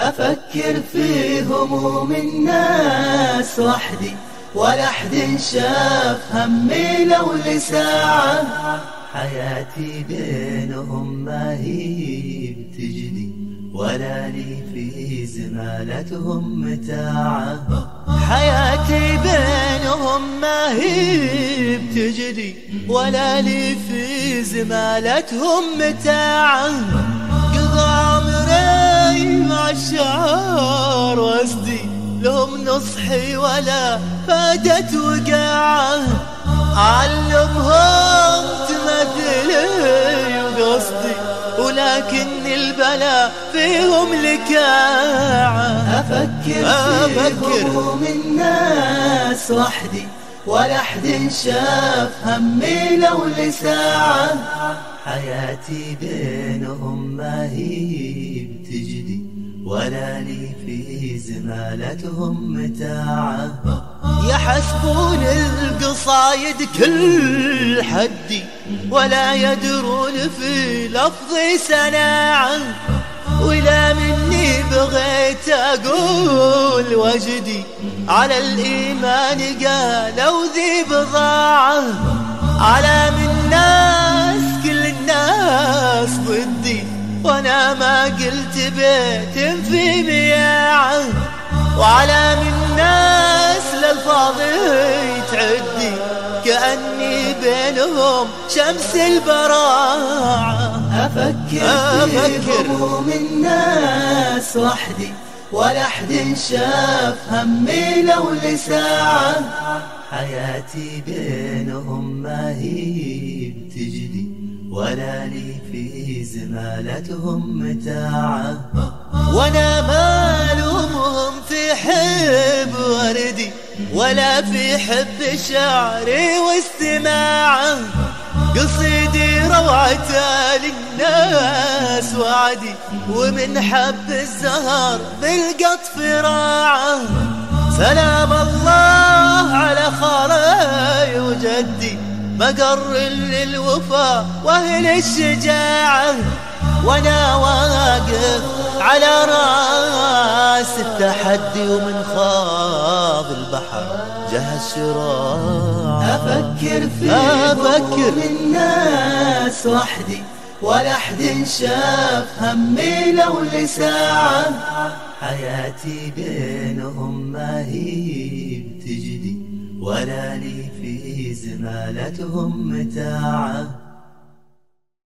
أفكر في هموم الناس وحدي، ولا أحد شاف همي لو لساعة. حياتي بينهم ما هي بتجدي، ولا لي في زمالتهم متاعة. حياتي بينهم ما هي بتجدي، ولا لي في زمالتهم متاعة. قضى عمري مع الشعار واسدي، لهم نصحي ولا فادت وقاعة. أعلمهم تمثلي وقصدي، ولكن البلا فيهم لكاعة. أفكر في هموم الناس وحدي، ولا أحد شاف همي لو لساعة. حياتي بينهم ما هي بتجدي، ولا لي في زمالتهم متاعة. يحسبون القصايد كل حدي، ولا يدرون في لفظي سناعة. ولا مني بغيت أقول وجدي، على الإيمان قالوا ذي بضاعة. على من ناس كل الناس ضدي، وانا ما قلت بيت في مياعة. وعلى من ناس للفاضي تعدي، كأني بينهم شمس البراعة. أفكر في هموم الناس وحدي، ولا أحد شاف همي لو لساعة. حياتي بينهم ما هي بتجدي، ولا لي في زمالتهم متاعة. وانا ما الومهم في حب وردي، ولا في حب شعري واستماعه. قصيدي روعة للناس وعدي، ومن حب الزهر بالقطف راعه. سلام الله على خالي وجدي، مقر للوفا واهل الشجاعة. وانا واقف على راس التحدي، ومن خاض البحر جهز شراع. أفكر في هموم الناس وحدي، ولا أحد شاف همي لو لساعة. حياتي بينهم ما هي بتجدي، ولا لي في زمالتهم متاعة.